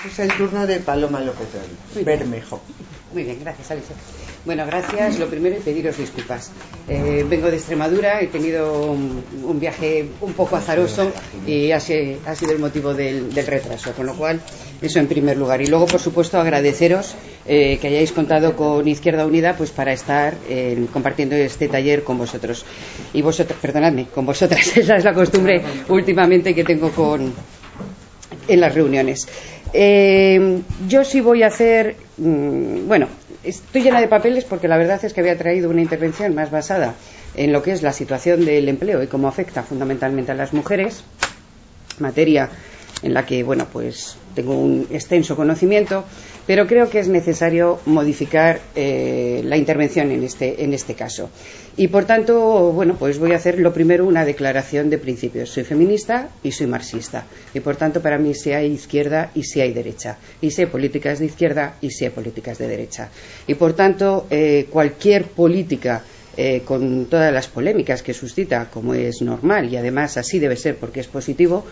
Es el turno de Paloma López Bermejo. Muy bien, gracias, Alicia. Bueno, gracias. Lo primero es pediros disculpas. Vengo de Extremadura, he tenido un viaje un poco azaroso y ha sido el motivo del retraso, con lo cual, eso en primer lugar. Y luego, por supuesto, agradeceros que hayáis contado con Izquierda Unida pues para estar compartiendo este taller con vosotros. Y vosotras, perdonadme, con vosotras. Esa es la costumbre últimamente que tengo en las reuniones. Yo sí voy a hacer, bueno, estoy llena de papeles porque la verdad es que había traído una intervención más basada en lo que es la situación del empleo y cómo afecta fundamentalmente a las mujeres, materia en la que, bueno, pues tengo un extenso conocimiento, pero creo que es necesario modificar la intervención en este caso. Y por tanto, bueno, pues voy a hacer lo primero una declaración de principios. Soy feminista y soy marxista. Y por tanto, para mí sí hay izquierda y sí hay derecha. Y sí hay políticas de izquierda y sí hay políticas de derecha. Y por tanto, cualquier política con todas las polémicas que suscita, como es normal, y además así debe ser porque es positivo,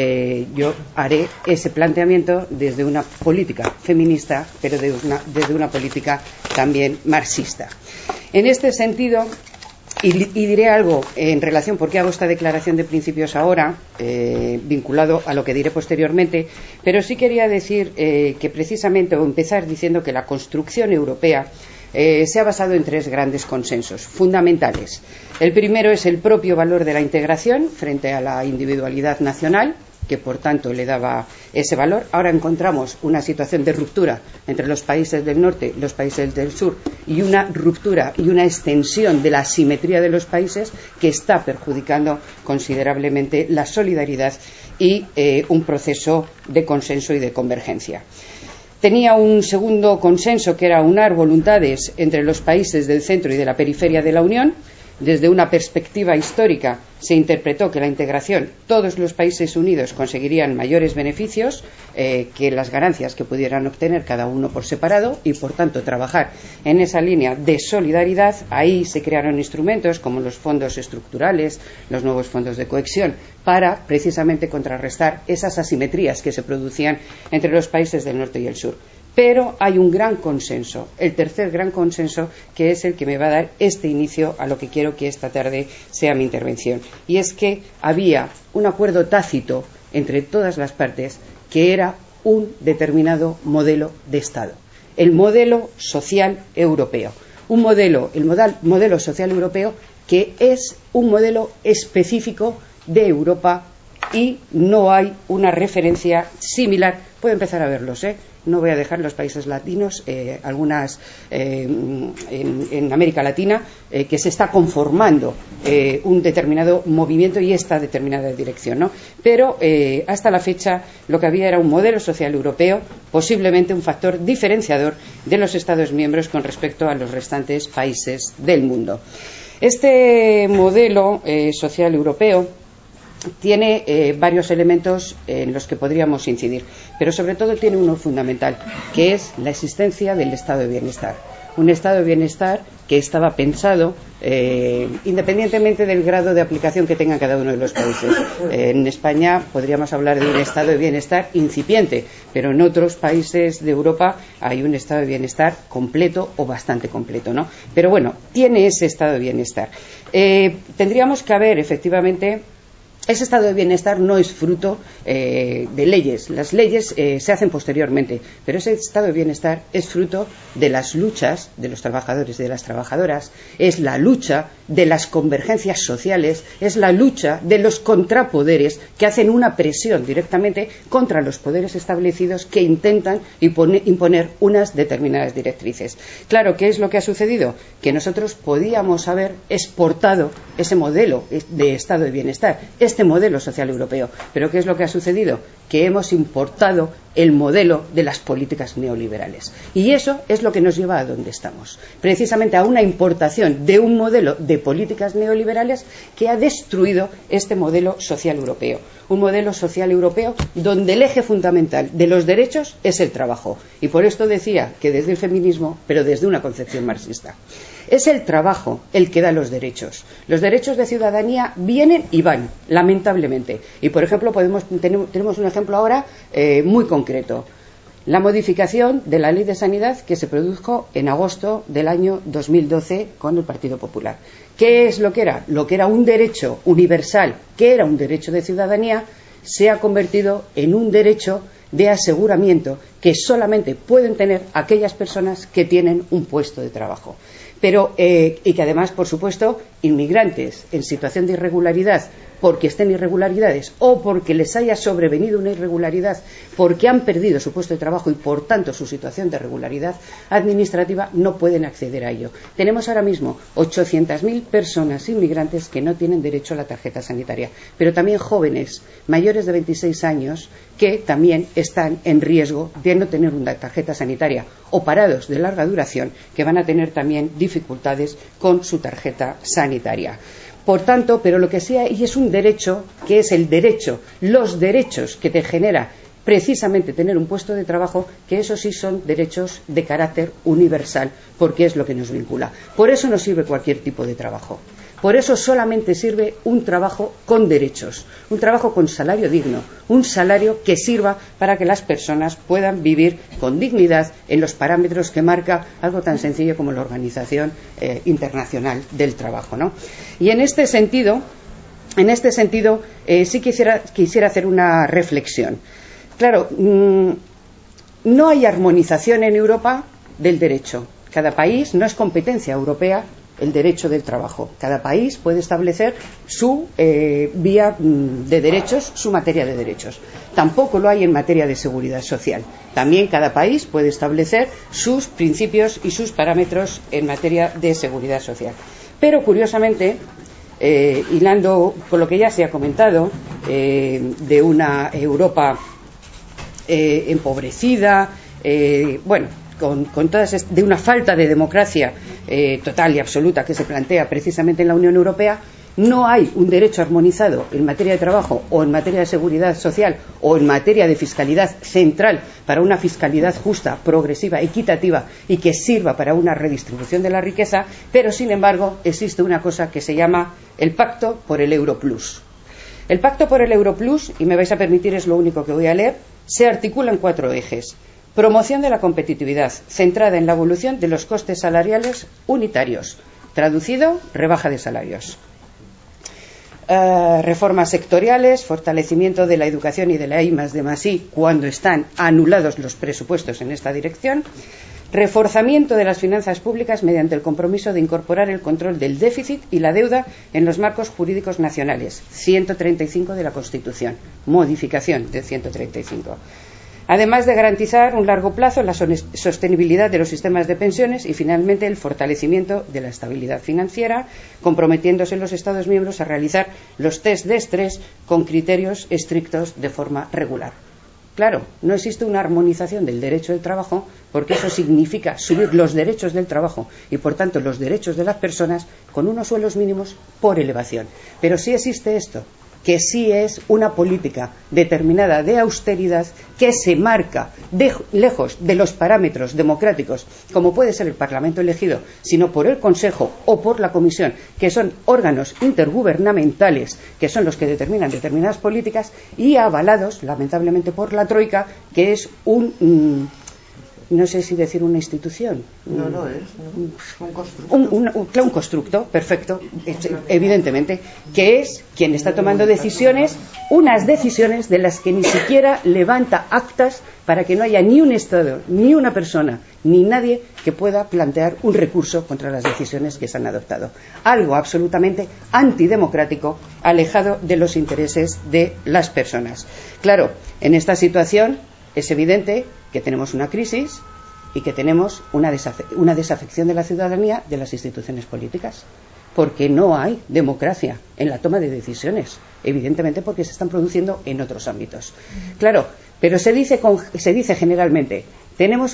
yo haré ese planteamiento desde una política feminista, pero desde una política también marxista. En este sentido, y diré algo en relación por qué hago esta declaración de principios ahora, vinculado a lo que diré posteriormente, pero sí quería decir que precisamente, o empezar diciendo que la construcción europea se ha basado en tres grandes consensos fundamentales. El primero es el propio valor de la integración frente a la individualidad nacional, que por tanto le daba ese valor. Ahora encontramos una situación de ruptura entre los países del norte y los países del sur, y una ruptura y una extensión de la asimetría de los países que está perjudicando considerablemente la solidaridad y un proceso de consenso y de convergencia. Tenía un segundo consenso, que era unar voluntades entre los países del centro y de la periferia de la Unión. Desde una perspectiva histórica se interpretó que la integración, todos los países unidos conseguirían mayores beneficios que las ganancias que pudieran obtener cada uno por separado, y por tanto trabajar en esa línea de solidaridad. Ahí se crearon instrumentos como los fondos estructurales, los nuevos fondos de cohesión, para precisamente contrarrestar esas asimetrías que se producían entre los países del norte y el sur. Pero hay un gran consenso, el tercer gran consenso, que es el que me va a dar este inicio a lo que quiero que esta tarde sea mi intervención. Y es que había un acuerdo tácito entre todas las partes que era un determinado modelo de Estado, el modelo social europeo. El modelo social europeo, que es un modelo específico de Europa, y no hay una referencia similar. Puedo empezar a verlos, no voy a dejar los países latinos, algunas en América Latina, que se está conformando un determinado movimiento y esta determinada dirección, ¿no? Pero hasta la fecha lo que había era un modelo social europeo, posiblemente un factor diferenciador de los Estados miembros con respecto a los restantes países del mundo. Este modelo social europeo tiene varios elementos en los que podríamos incidir, pero sobre todo tiene uno fundamental, que es la existencia del estado de bienestar. Un estado de bienestar que estaba pensado independientemente del grado de aplicación que tenga cada uno de los países. En España podríamos hablar de un estado de bienestar incipiente, pero en otros países de Europa hay un estado de bienestar completo o bastante completo, ¿no? Pero bueno, tiene ese estado de bienestar. Tendríamos que haber, efectivamente, ese estado de bienestar no es fruto de leyes. Las leyes se hacen posteriormente, pero ese estado de bienestar es fruto de las luchas de los trabajadores y de las trabajadoras, es la lucha de las convergencias sociales, es la lucha de los contrapoderes que hacen una presión directamente contra los poderes establecidos que intentan imponer unas determinadas directrices. Claro, ¿qué es lo que ha sucedido? Que nosotros podíamos haber exportado ese modelo de estado de bienestar, este modelo social europeo. Pero ¿qué es lo que ha sucedido? Que hemos importado el modelo de las políticas neoliberales. Y eso es lo que nos lleva a donde estamos. Precisamente a una importación de un modelo de políticas neoliberales que ha destruido este modelo social europeo. Un modelo social europeo donde el eje fundamental de los derechos es el trabajo. Y por esto decía que desde el feminismo, pero desde una concepción marxista. Es el trabajo el que da los derechos. Los derechos de ciudadanía vienen y van, lamentablemente. Y, por ejemplo, tenemos un ejemplo ahora muy concreto. la modificación de la Ley de Sanidad que se produjo en agosto del año 2012 con el Partido Popular. ¿Qué es lo que era? Lo que era un derecho universal, que era un derecho de ciudadanía, se ha convertido en un derecho de aseguramiento que solamente pueden tener aquellas personas que tienen un puesto de trabajo. Pero, y que además, por supuesto, inmigrantes en situación de irregularidad, porque estén irregularidades o porque les haya sobrevenido una irregularidad, porque han perdido su puesto de trabajo y, por tanto, su situación de regularidad administrativa, no pueden acceder a ello. Tenemos ahora mismo 800.000 personas inmigrantes que no tienen derecho a la tarjeta sanitaria, pero también jóvenes mayores de 26 años que también están en riesgo de no tener una tarjeta sanitaria, o parados de larga duración que van a tener también dificultades con su tarjeta sanitaria. Por tanto, pero lo que sí hay es un derecho, que es el derecho, los derechos que te genera precisamente tener un puesto de trabajo, que eso sí son derechos de carácter universal, porque es lo que nos vincula. Por eso no sirve cualquier tipo de trabajo. Por eso solamente sirve un trabajo con derechos, un trabajo con salario digno, un salario que sirva para que las personas puedan vivir con dignidad en los parámetros que marca algo tan sencillo como la Organización Internacional del Trabajo, ¿no? Y en este sentido sí quisiera hacer una reflexión. Claro, no hay armonización en Europa del derecho. Cada país, no es competencia europea el derecho del trabajo. Cada país puede establecer su vía de derechos, su materia de derechos. Tampoco lo hay en materia de seguridad social. También cada país puede establecer sus principios y sus parámetros en materia de seguridad social. Pero, curiosamente, hilando con lo que ya se ha comentado, de una Europa empobrecida, con todas, de una falta de democracia total y absoluta que se plantea precisamente en la Unión Europea, no hay un derecho armonizado en materia de trabajo o en materia de seguridad social o en materia de fiscalidad central para una fiscalidad justa, progresiva, equitativa y que sirva para una redistribución de la riqueza, pero sin embargo existe una cosa que se llama el Pacto por el Euro Plus. El Pacto por el Euro Plus, y me vais a permitir, es lo único que voy a leer, se articula en 4 ejes. Promoción de la competitividad, centrada en la evolución de los costes salariales unitarios. Traducido, rebaja de salarios. Reformas sectoriales, fortalecimiento de la educación y de la I+D+I cuando están anulados los presupuestos en esta dirección. Reforzamiento de las finanzas públicas mediante el compromiso de incorporar el control del déficit y la deuda en los marcos jurídicos nacionales. 135 de la Constitución. Modificación del 135. Además de garantizar un largo plazo la sostenibilidad de los sistemas de pensiones y, finalmente, el fortalecimiento de la estabilidad financiera, comprometiéndose los Estados miembros a realizar los test de estrés con criterios estrictos de forma regular. Claro, no existe una armonización del derecho del trabajo porque eso significa subir los derechos del trabajo y, por tanto, los derechos de las personas con unos sueldos mínimos por elevación. Pero sí existe esto, que sí es una política determinada de austeridad que se marca lejos de los parámetros democráticos, como puede ser el Parlamento elegido, sino por el Consejo o por la Comisión, que son órganos intergubernamentales, que son los que determinan determinadas políticas, y avalados, lamentablemente, por la Troika, que es no sé si decir una institución. No es un constructo. Un constructo, perfecto, evidentemente, que es quien está tomando decisiones, unas decisiones de las que ni siquiera levanta actas para que no haya ni un Estado, ni una persona, ni nadie que pueda plantear un recurso contra las decisiones que se han adoptado. Algo absolutamente antidemocrático, alejado de los intereses de las personas. Claro, en esta situación es evidente que tenemos una crisis y que tenemos una desafección de la ciudadanía de las instituciones políticas, porque no hay democracia en la toma de decisiones, evidentemente porque se están produciendo en otros ámbitos. Claro, pero se dice generalmente, tenemos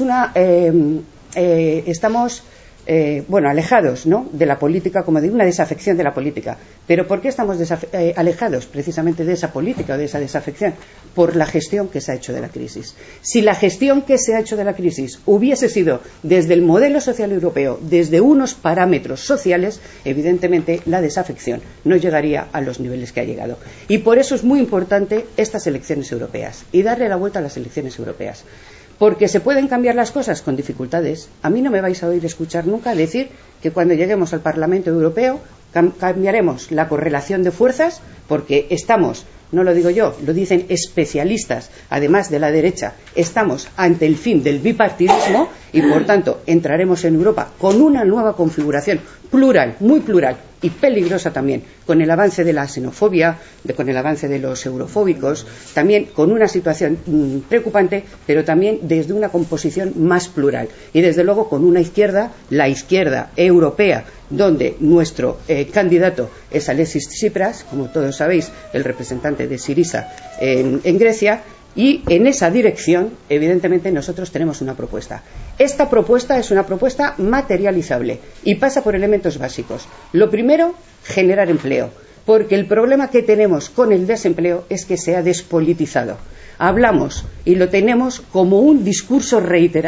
estamos alejados, ¿no?, de la política, como de una desafección de la política. ¿Pero por qué estamos alejados precisamente de esa política o de esa desafección? Por la gestión que se ha hecho de la crisis. Si la gestión que se ha hecho de la crisis hubiese sido desde el modelo social europeo, desde unos parámetros sociales, evidentemente la desafección no llegaría a los niveles que ha llegado. Y por eso es muy importante estas elecciones europeas y darle la vuelta a las elecciones europeas. porque se pueden cambiar las cosas con dificultades. A mí no me vais a oír escuchar nunca decir que cuando lleguemos al Parlamento Europeo cambiaremos la correlación de fuerzas, porque estamos, no lo digo yo, lo dicen especialistas, además de la derecha, estamos ante el fin del bipartidismo y, por tanto, entraremos en Europa con una nueva configuración plural, muy plural y peligrosa también, con el avance de la xenofobia, con el avance de los eurofóbicos, también con una situación preocupante, pero también desde una composición más plural y, desde luego, con una izquierda, la izquierda europea, donde nuestro candidato es Alexis Tsipras, como todos sabéis, el representante de Syriza en Grecia. Y en esa dirección, evidentemente, nosotros tenemos una propuesta. Esta propuesta es una propuesta materializable y pasa por elementos básicos. Lo primero, generar empleo, porque el problema que tenemos con el desempleo es que se ha despolitizado. Hablamos y lo tenemos como un discurso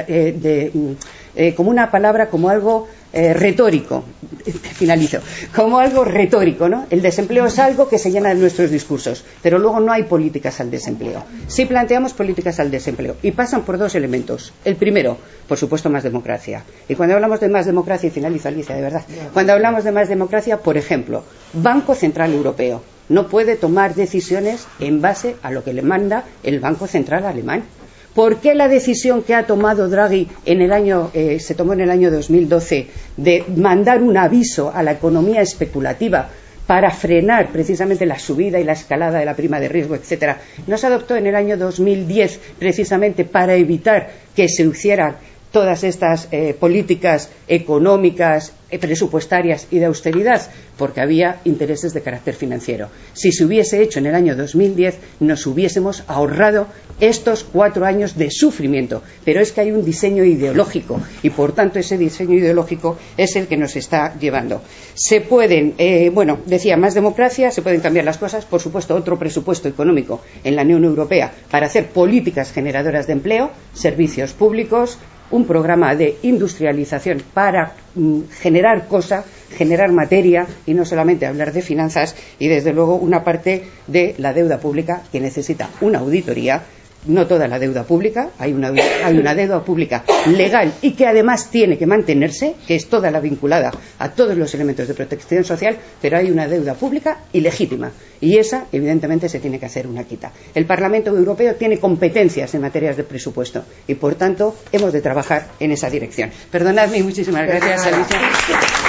como una palabra, como algo retórico. Finalizo. Como algo retórico, ¿no? El desempleo es algo que se llena de nuestros discursos, pero luego no hay políticas al desempleo. Sí planteamos políticas al desempleo y pasan por dos elementos. El primero, por supuesto, más democracia. Y cuando hablamos de más democracia, y finalizo, Alicia, de verdad, cuando hablamos de más democracia, por ejemplo, Banco Central Europeo no puede tomar decisiones en base a lo que le manda el Banco Central alemán. ¿Por qué la decisión que ha tomado Draghi se tomó en el año 2012 de mandar un aviso a la economía especulativa para frenar precisamente la subida y la escalada de la prima de riesgo, etcétera, no se adoptó en el año 2010 precisamente para evitar que se hicieran todas estas políticas económicas, presupuestarias y de austeridad? Porque había intereses de carácter financiero. Si se hubiese hecho en el año 2010, nos hubiésemos ahorrado estos 4 años de sufrimiento. Pero es que hay un diseño ideológico y, por tanto, ese diseño ideológico es el que nos está llevando. Se pueden, decía, más democracia, se pueden cambiar las cosas, por supuesto, otro presupuesto económico en la Unión Europea para hacer políticas generadoras de empleo, servicios públicos, un programa de industrialización para generar generar materia y no solamente hablar de finanzas, y desde luego una parte de la deuda pública que necesita una auditoría. No toda la deuda pública, hay una deuda pública legal y que además tiene que mantenerse, que es toda la vinculada a todos los elementos de protección social, pero hay una deuda pública ilegítima y esa evidentemente se tiene que hacer una quita. El Parlamento Europeo tiene competencias en materias de presupuesto y, por tanto, hemos de trabajar en esa dirección. Perdonadme y muchísimas gracias, Alicia.